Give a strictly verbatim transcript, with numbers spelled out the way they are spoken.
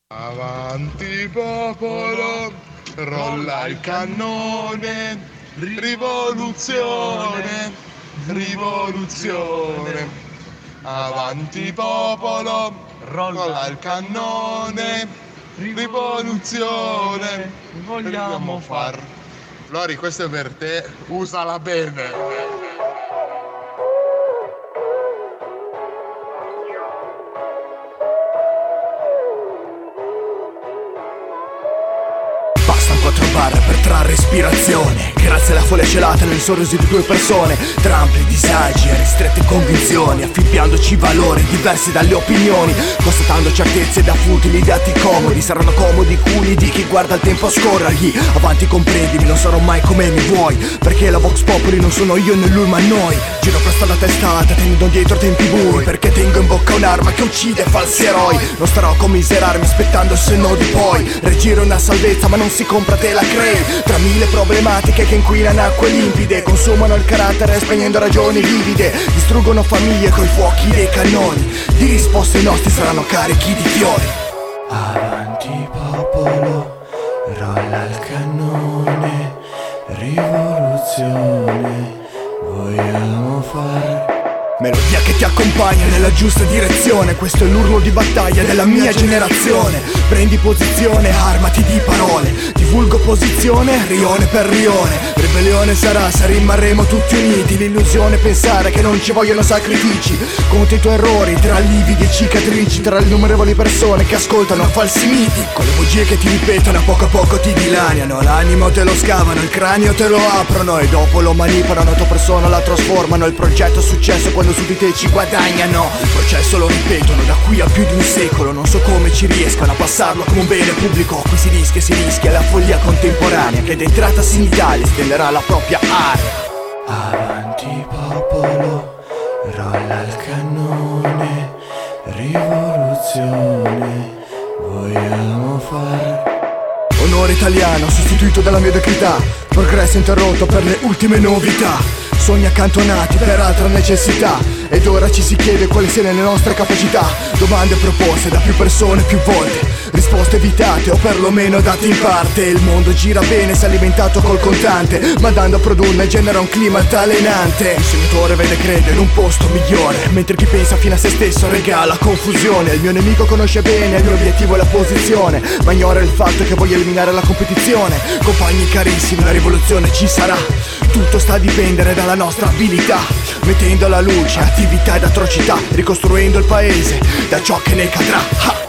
Avanti popolo, rolla il cannone, rivoluzione, rivoluzione. Avanti popolo, rolla il cannone, rivoluzione, vogliamo far. Lori, questo è per te, usala bene. Quattro barre per trarre ispirazione, grazie alla folle celata nel sorriso di due persone, tra ampli disagi e ristrette convinzioni, affibbiandoci valori diversi dalle opinioni, constatando certezze da futili dati comodi. Saranno comodi i culi di chi guarda il tempo scorrergli. Avanti comprendimi, non sarò mai come mi vuoi, perché la Vox Populi non sono io né lui ma noi. Giro per strada testata, tenendo dietro tempi bui, perché tengo in bocca un'arma che uccide falsi eroi. Non starò a commiserarmi aspettando il senno di poi. Regire una salvezza ma non si compra, te la crei. Tra mille problematiche che inquinano acque limpide, consumano il carattere spegnendo ragioni vivide, distruggono famiglie coi fuochi dei cannoni. Di risposte i nostri saranno carichi di fiori. Avanti popolo, rolla il cannone, rivoluzione, vogliamo fare. Melodia che ti accompagna nella giusta direzione, questo è l'urlo di battaglia della mia generazione. Prendi posizione, armati di parole, divulgo posizione, rione per rione. Ribellione sarà se rimarremo tutti uniti, l'illusione è pensare che non ci vogliono sacrifici. Conta i tuoi errori, tra lividi e cicatrici, tra le innumerevoli persone che ascoltano falsi miti, con le bugie che ti ripetono a poco a poco ti dilaniano. L'animo te lo scavano, il cranio te lo aprono e dopo lo manipolano, la tua persona la trasformano. Il progetto è successo quando su di te ci guadagnano. Il processo lo ripetono da qui a più di un secolo, non so come ci riescano a passarlo come un bene pubblico. Qui si rischia, si rischia la follia contemporanea che d'entrata in Italia stenderà la propria area. Avanti popolo, rolla il cannone, rivoluzione, vogliamo fare. Onore italiano sostituito dalla mediocrità, progresso interrotto per le ultime novità. Sogni accantonati per altra necessità, ed ora ci si chiede quali siano le nostre capacità. Domande proposte da più persone più volte, risposte evitate o perlomeno date in parte. Il mondo gira bene se alimentato col contante, mandando a produrne genera un clima altalenante. Il sognatore vede crede in un posto migliore, mentre chi pensa fino a se stesso regala confusione. Il mio nemico conosce bene il mio obiettivo e la posizione, ma ignora il fatto che voglio eliminare la competizione. Compagni carissimi, la rivoluzione ci sarà, tutto sta a dipendere dalla nostra abilità, mettendo alla luce attività ed atrocità, ricostruendo il paese da ciò che ne cadrà. Ha!